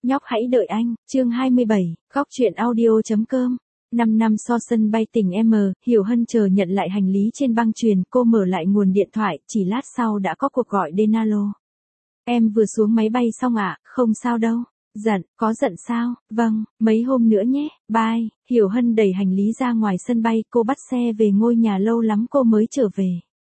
Nhóc hãy đợi anh, chương 27, góc truyện audio.com. 5 năm so sân bay tỉnh M, Hiểu Hân chờ nhận lại hành lý trên băng chuyền, cô mở lại nguồn điện thoại, chỉ lát sau đã có cuộc gọi đến alo. Em vừa xuống máy bay xong ạ, không sao đâu. Giận, có giận sao? Vâng, mấy hôm nữa nhé, bye. Hiểu Hân đẩy hành lý ra ngoài sân bay, cô bắt xe về ngôi nhà lâu lắm cô mới trở về.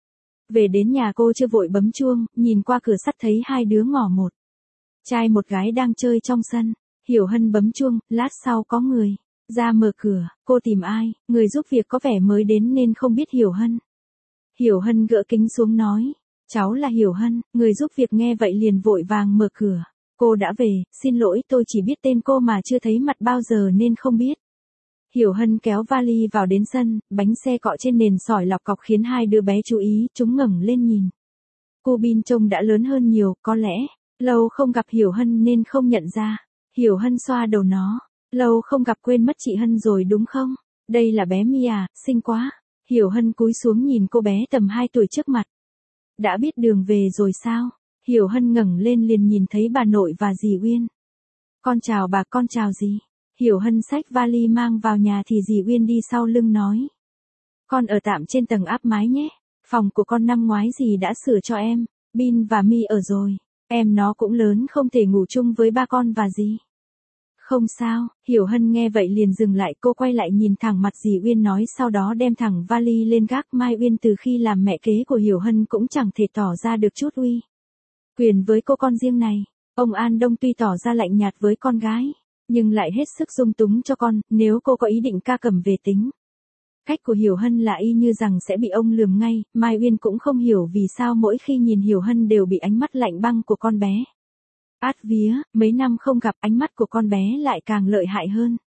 Về đến nhà cô chưa vội bấm chuông, nhìn qua cửa sắt thấy hai đứa ngỏ một trai một gái đang chơi trong sân. Hiểu Hân bấm chuông, lát sau có người ra mở cửa, cô tìm ai, người giúp việc có vẻ mới đến nên không biết Hiểu Hân. Hiểu Hân gỡ kính xuống nói, cháu là Hiểu Hân, người giúp việc nghe vậy liền vội vàng mở cửa. Cô đã về, xin lỗi tôi chỉ biết tên cô mà chưa thấy mặt bao giờ nên không biết. Hiểu Hân kéo vali vào đến sân, bánh xe cọ trên nền sỏi lọc cọc khiến hai đứa bé chú ý, chúng ngẩng lên nhìn. Cô Bin trông đã lớn hơn nhiều, có lẽ lâu không gặp Hiểu Hân nên không nhận ra. Hiểu Hân xoa đầu nó, lâu không gặp quên mất chị Hân rồi đúng không? Đây là bé Mi à, xinh quá. Hiểu Hân cúi xuống nhìn cô bé tầm 2 tuổi trước mặt. Đã biết đường về rồi sao? Hiểu Hân ngẩng lên liền nhìn thấy bà nội và dì Uyên. Con chào bà, con chào dì. Hiểu Hân xách vali mang vào nhà thì dì Uyên đi sau lưng nói. Con ở tạm trên tầng áp mái nhé. Phòng của con năm ngoái dì đã sửa cho em. Bin và Mi ở rồi. Em nó cũng lớn không thể ngủ chung với ba con và dì. Không sao, Hiểu Hân nghe vậy liền dừng lại, cô quay lại nhìn thẳng mặt dì Uyên nói, sau đó đem thẳng vali lên gác. Mai Uyên từ khi làm mẹ kế của Hiểu Hân cũng chẳng thể tỏ ra được chút uy quyền với cô con riêng này. Ông An Đông tuy tỏ ra lạnh nhạt với con gái, nhưng lại hết sức dung túng cho con, nếu cô có ý định ca cầm về tính. Cách của Hiểu Hân là y như rằng sẽ bị ông lườm ngay. Mai Uyên cũng không hiểu vì sao mỗi khi nhìn Hiểu Hân đều bị ánh mắt lạnh băng của con bé. Át vía, mấy năm không gặp ánh mắt của con bé lại càng lợi hại hơn.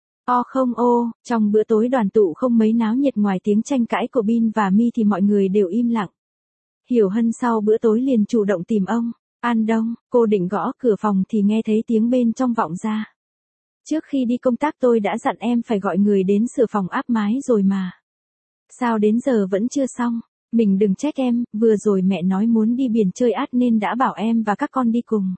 Không trong bữa tối đoàn tụ không mấy náo nhiệt ngoài tiếng tranh cãi của Bin và Mi thì mọi người đều im lặng. Hiểu Hân sau bữa tối liền chủ động tìm ông An Đông, cô định gõ cửa phòng thì nghe thấy tiếng bên trong vọng ra. Trước khi đi công tác tôi đã dặn em phải gọi người đến sửa phòng áp mái rồi mà. Sao đến giờ vẫn chưa xong? Mình đừng trách em, vừa rồi mẹ nói muốn đi biển chơi át nên đã bảo em và các con đi cùng.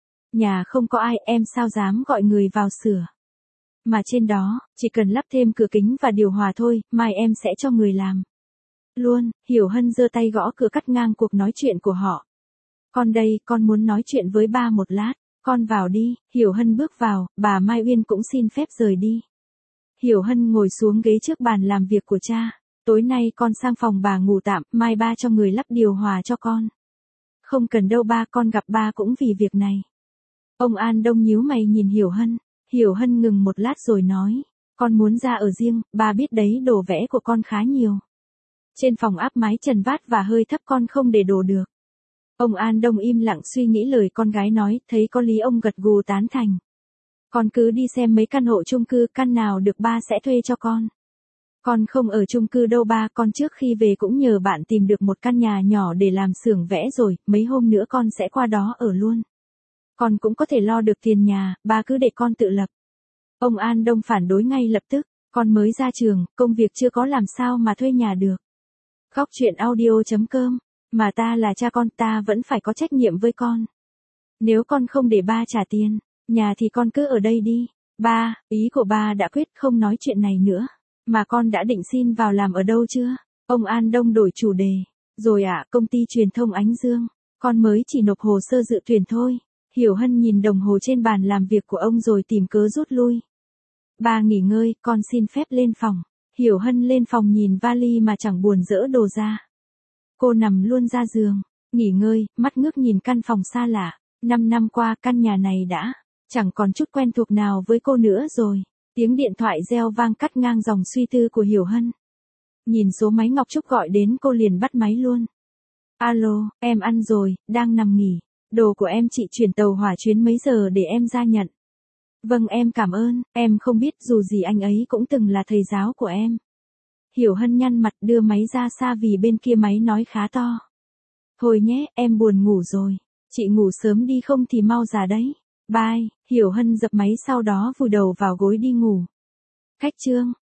Nhà không có ai, em sao dám gọi người vào sửa. Mà trên đó, chỉ cần lắp thêm cửa kính và điều hòa thôi, mai em sẽ cho người làm luôn. Hiểu Hân giơ tay gõ cửa cắt ngang cuộc nói chuyện của họ. Con đây, con muốn nói chuyện với ba một lát. Con vào đi. Hiểu Hân bước vào, bà Mai Uyên cũng xin phép rời đi. Hiểu Hân ngồi xuống ghế trước bàn làm việc của cha. Tối nay con sang phòng bà ngủ tạm, mai ba cho người lắp điều hòa cho con. Không cần đâu ba, con gặp ba cũng vì việc này. Ông An Đông nhíu mày nhìn Hiểu Hân. Hiểu Hân ngừng một lát rồi nói. Con muốn ra ở riêng, ba biết đấy, đồ vẽ của con khá nhiều. Trên phòng áp mái trần vát và hơi thấp con không để đồ được. Ông An Đông im lặng suy nghĩ lời con gái nói, thấy có lý ông gật gù tán thành. Con cứ đi xem mấy căn hộ chung cư, căn nào được ba sẽ thuê cho con. Con không ở chung cư đâu ba, con trước khi về cũng nhờ bạn tìm được một căn nhà nhỏ để làm xưởng vẽ rồi, mấy hôm nữa con sẽ qua đó ở luôn. Con cũng có thể lo được tiền nhà, ba cứ để con tự lập. Ông An Đông phản đối ngay lập tức, con mới ra trường, công việc chưa có làm sao mà thuê nhà được. Góc truyện audio.com, mà ta là cha con, ta vẫn phải có trách nhiệm với con. Nếu con không để ba trả tiền nhà thì con cứ ở đây đi. Ba, ý của ba đã quyết không nói chuyện này nữa. Mà con đã định xin vào làm ở đâu chưa? Ông An Đông đổi chủ đề. Rồi ạ, công ty truyền thông Ánh Dương. Con mới chỉ nộp hồ sơ dự tuyển thôi. Hiểu Hân nhìn đồng hồ trên bàn làm việc của ông rồi tìm cớ rút lui. Ba nghỉ ngơi, con xin phép lên phòng. Hiểu Hân lên phòng nhìn vali mà chẳng buồn dỡ đồ ra. Cô nằm luôn ra giường, nghỉ ngơi, mắt ngước nhìn căn phòng xa lạ. 5 năm qua căn nhà này đã chẳng còn chút quen thuộc nào với cô nữa rồi. Tiếng điện thoại reo vang cắt ngang dòng suy tư của Hiểu Hân. Nhìn số máy Ngọc Trúc gọi đến cô liền bắt máy luôn. Alo, em ăn rồi, đang nằm nghỉ. Đồ của em chị chuyển tàu hỏa chuyến mấy giờ để em ra nhận. Vâng em cảm ơn, em không biết dù gì anh ấy cũng từng là thầy giáo của em. Hiểu Hân nhăn mặt đưa máy ra xa vì bên kia máy nói khá to. Thôi nhé, em buồn ngủ rồi. Chị ngủ sớm đi không thì mau già đấy. Bye, Hiểu Hân dập máy sau đó vùi đầu vào gối đi ngủ. Khách chương.